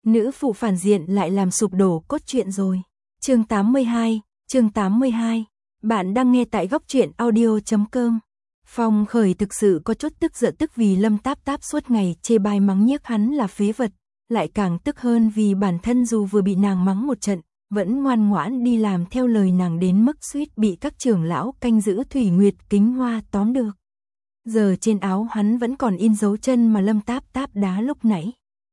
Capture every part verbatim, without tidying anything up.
nữ phụ phản diện lại làm sụp đổ cốt truyện rồi. Chương tám mươi hai, chương tám mươi hai. Bạn đang nghe tại góc truyện audio chấm com. Phong Khởi thực sự có chút tức giận, tức vì Lâm Táp Táp suốt ngày chê bai mắng nhiếc hắn là phế vật, lại càng tức hơn vì bản thân dù vừa bị nàng mắng một trận, vẫn ngoan ngoãn đi làm theo lời nàng đến mức suýt bị các trưởng lão canh giữ Thủy Nguyệt Kính Hoa tóm được. Giờ trên áo hắn vẫn còn in dấu chân mà Lâm Táp Táp đá lúc nãy.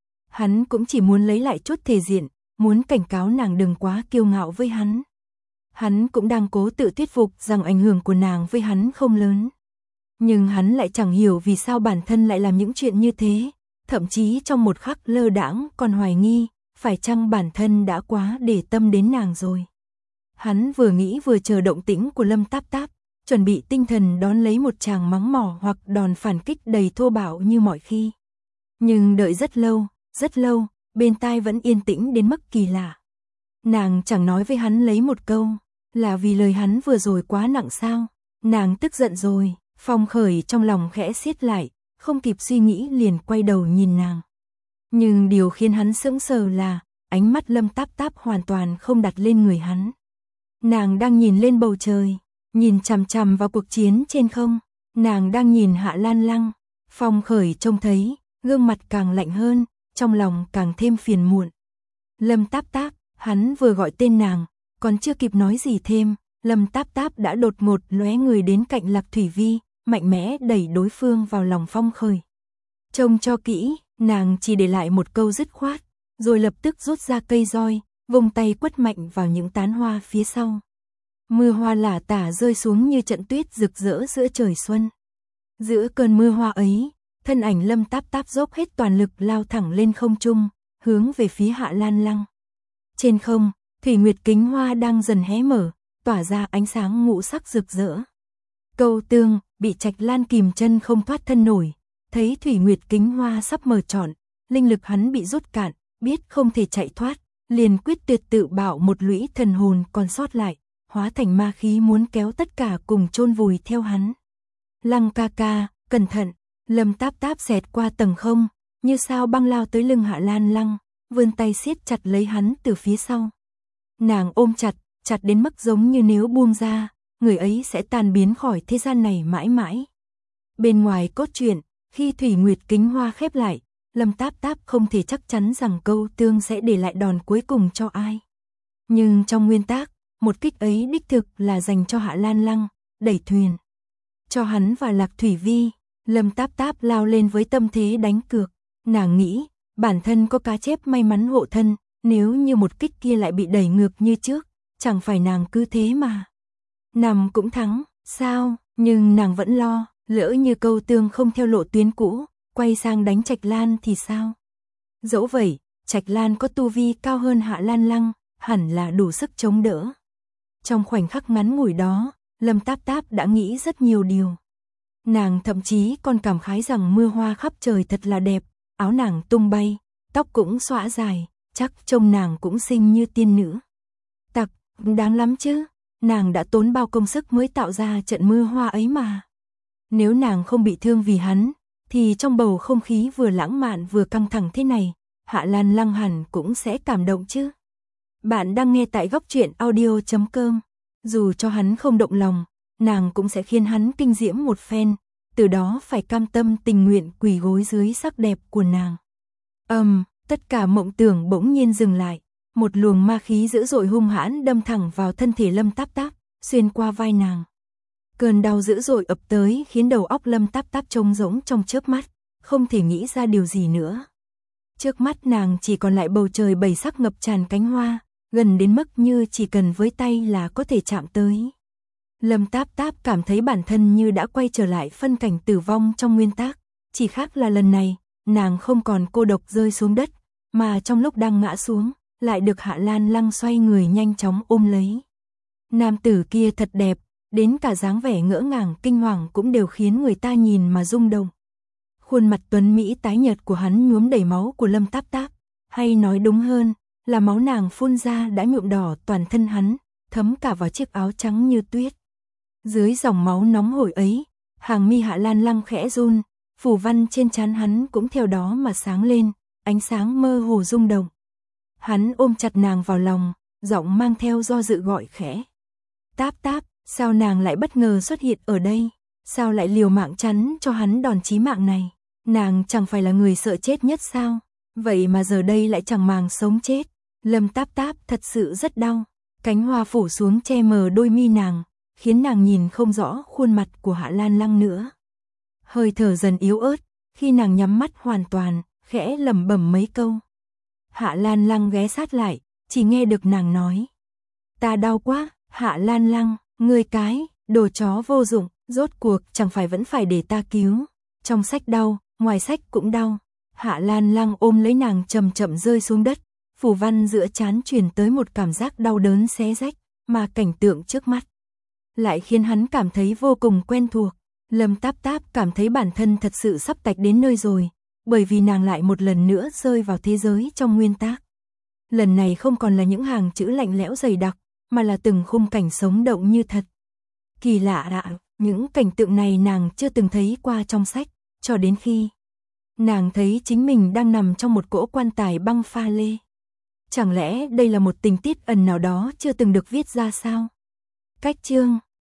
Hắn cũng chỉ muốn lấy lại chút thể diện, muốn cảnh cáo nàng đừng quá kiêu ngạo với hắn. Hắn cũng đang cố tự thuyết phục rằng ảnh hưởng của nàng với hắn không lớn. Nhưng hắn lại chẳng hiểu vì sao bản thân lại làm những chuyện như thế, thậm chí trong một khắc lơ đãng còn hoài nghi, phải chăng bản thân đã quá để tâm đến nàng rồi. Hắn vừa nghĩ vừa chờ động tĩnh của Lâm Táp Táp, chuẩn bị tinh thần đón lấy một tràng mắng mỏ hoặc đòn phản kích đầy thô bạo như mọi khi. Nhưng đợi rất lâu, rất lâu, bên tai vẫn yên tĩnh đến mức kỳ lạ. Nàng chẳng nói với hắn lấy một câu, là vì lời hắn vừa rồi quá nặng sao? Nàng tức giận rồi. Phong Khởi trong lòng khẽ siết lại, không kịp suy nghĩ liền quay đầu nhìn nàng. Nhưng điều khiến hắn sững sờ là, ánh mắt Lâm Táp Táp hoàn toàn không đặt lên người hắn. Nàng đang nhìn lên bầu trời, nhìn chằm chằm vào cuộc chiến trên không, nàng đang nhìn Hạ Lan Lăng. Phong Khởi trông thấy, gương mặt càng lạnh hơn, trong lòng càng thêm phiền muộn. Lâm Táp Táp, hắn vừa gọi tên nàng, còn chưa kịp nói gì thêm, Lâm Táp Táp đã đột ngột lóe người đến cạnh Lạc Thủy Vi, mạnh mẽ đẩy đối phương vào lòng Phong Khởi. Trông cho kỹ, nàng chỉ để lại một câu dứt khoát, rồi lập tức rút ra cây roi, vùng tay quất mạnh vào những tán hoa phía sau. Mưa hoa lả tả rơi xuống như trận tuyết rực rỡ giữa trời xuân. Giữa cơn mưa hoa ấy, thân ảnh Lâm Táp Táp dốc hết toàn lực lao thẳng lên không trung, hướng về phía Hạ Lan Lăng. Trên không, Thủy Nguyệt Kính Hoa đang dần hé mở, tỏa ra ánh sáng ngũ sắc rực rỡ. Câu Tương bị Trạch Lan kìm chân không thoát thân nổi, thấy Thủy Nguyệt Kính Hoa sắp mở trọn, linh lực hắn bị rút cạn, biết không thể chạy thoát, liền quyết tuyệt tự bảo một lũy thần hồn còn sót lại, hóa thành ma khí muốn kéo tất cả cùng chôn vùi theo hắn. Lăng ca ca, cẩn thận! Lâm Táp Táp xẹt qua tầng không, như sao băng lao tới lưng Hạ Lan Lăng, vươn tay siết chặt lấy hắn từ phía sau. Nàng ôm chặt, chặt đến mức giống như nếu buông ra, người ấy sẽ tan biến khỏi thế gian này mãi mãi. Bên ngoài cốt truyện, khi Thủy Nguyệt Kính Hoa khép lại, Lâm Táp Táp không thể chắc chắn rằng Câu Tương sẽ để lại đòn cuối cùng cho ai. Nhưng trong nguyên tác, một kích ấy đích thực là dành cho Hạ Lan Lăng, đẩy thuyền. Cho hắn và Lạc Thủy Vi, Lâm Táp Táp lao lên với tâm thế đánh cược. Nàng nghĩ, bản thân có cá chép may mắn hộ thân, nếu như một kích kia lại bị đẩy ngược như trước, chẳng phải nàng cứ thế mà nằm cũng thắng, sao? Nhưng nàng vẫn lo, lỡ như Câu Tương không theo lộ tuyến cũ, quay sang đánh Trạch Lan thì sao? Dẫu vậy, Trạch Lan có tu vi cao hơn Hạ Lan Lăng, hẳn là đủ sức chống đỡ. Trong khoảnh khắc ngắn ngủi đó, Lâm Táp Táp đã nghĩ rất nhiều điều. Nàng thậm chí còn cảm khái rằng mưa hoa khắp trời thật là đẹp, áo nàng tung bay, tóc cũng xõa dài, chắc trông nàng cũng xinh như tiên nữ. Tặc, đáng lắm chứ, nàng đã tốn bao công sức mới tạo ra trận mưa hoa ấy mà. Nếu nàng không bị thương vì hắn, thì trong bầu không khí vừa lãng mạn vừa căng thẳng thế này, Hạ Lan Lăng hẳn cũng sẽ cảm động chứ. Bạn đang nghe tại góc truyện audio chấm com. Dù cho hắn không động lòng, nàng cũng sẽ khiến hắn kinh diễm một phen, từ đó phải cam tâm tình nguyện quỳ gối dưới sắc đẹp của nàng. Ầm, um, tất cả mộng tưởng bỗng nhiên dừng lại, một luồng ma khí dữ dội hung hãn đâm thẳng vào thân thể Lâm Táp Táp, xuyên qua vai nàng. Cơn đau dữ dội ập tới khiến đầu óc Lâm Táp Táp trống rỗng trong chớp mắt, không thể nghĩ ra điều gì nữa. Trước mắt nàng chỉ còn lại bầu trời bảy sắc ngập tràn cánh hoa, gần đến mức như chỉ cần với tay là có thể chạm tới. Lâm Táp Táp cảm thấy bản thân như đã quay trở lại phân cảnh tử vong trong nguyên tác, chỉ khác là lần này, nàng không còn cô độc rơi xuống đất, mà trong lúc đang ngã xuống, lại được Hạ Lan Lăng xoay người nhanh chóng ôm lấy. Nam tử kia thật đẹp, đến cả dáng vẻ ngỡ ngàng kinh hoàng cũng đều khiến người ta nhìn mà rung động. Khuôn mặt tuấn mỹ tái nhợt của hắn nhuốm đầy máu của Lâm Táp Táp, hay nói đúng hơn, là máu nàng phun ra đã nhuộm đỏ toàn thân hắn, thấm cả vào chiếc áo trắng như tuyết. Dưới dòng máu nóng hổi ấy, hàng mi Hạ Lan Lăng khẽ run, phù văn trên trán hắn cũng theo đó mà sáng lên, ánh sáng mơ hồ rung động, Hắn ôm chặt nàng vào lòng, giọng mang theo do dự gọi khẽ. Táp táp, sao nàng lại bất ngờ xuất hiện ở đây? Sao lại liều mạng chắn cho hắn đòn chí mạng này? Nàng chẳng phải là người sợ chết nhất sao? Vậy mà giờ đây lại chẳng màng sống chết. Lâm Táp Táp thật sự rất đau. Cánh hoa phủ xuống che mờ đôi mi nàng, khiến nàng nhìn không rõ khuôn mặt của Hạ Lan Lăng nữa. Hơi thở dần yếu ớt, khi nàng nhắm mắt hoàn toàn, khẽ lẩm bẩm mấy câu. Hạ Lan Lăng ghé sát lại, chỉ nghe được nàng nói. Ta đau quá, Hạ Lan Lăng, ngươi cái, đồ chó vô dụng, rốt cuộc chẳng phải vẫn phải để ta cứu. Trong sách đau, ngoài sách cũng đau. Hạ Lan Lăng ôm lấy nàng chậm chậm rơi xuống đất, phù văn giữa trán truyền tới một cảm giác đau đớn xé rách, mà cảnh tượng trước mắt lại khiến hắn cảm thấy vô cùng quen thuộc. Lâm Táp Táp cảm thấy bản thân thật sự sắp tạch đến nơi rồi, bởi vì nàng lại một lần nữa rơi vào thế giới trong nguyên tác. Lần này không còn là những hàng chữ lạnh lẽo dày đặc, mà là từng khung cảnh sống động như thật. Kỳ lạ ạ, những cảnh tượng này nàng chưa từng thấy qua trong sách, cho đến khi nàng thấy chính mình đang nằm trong một cỗ quan tài băng pha lê. Chẳng lẽ đây là một tình tiết ẩn nào đó chưa từng được viết ra sao? Cách chương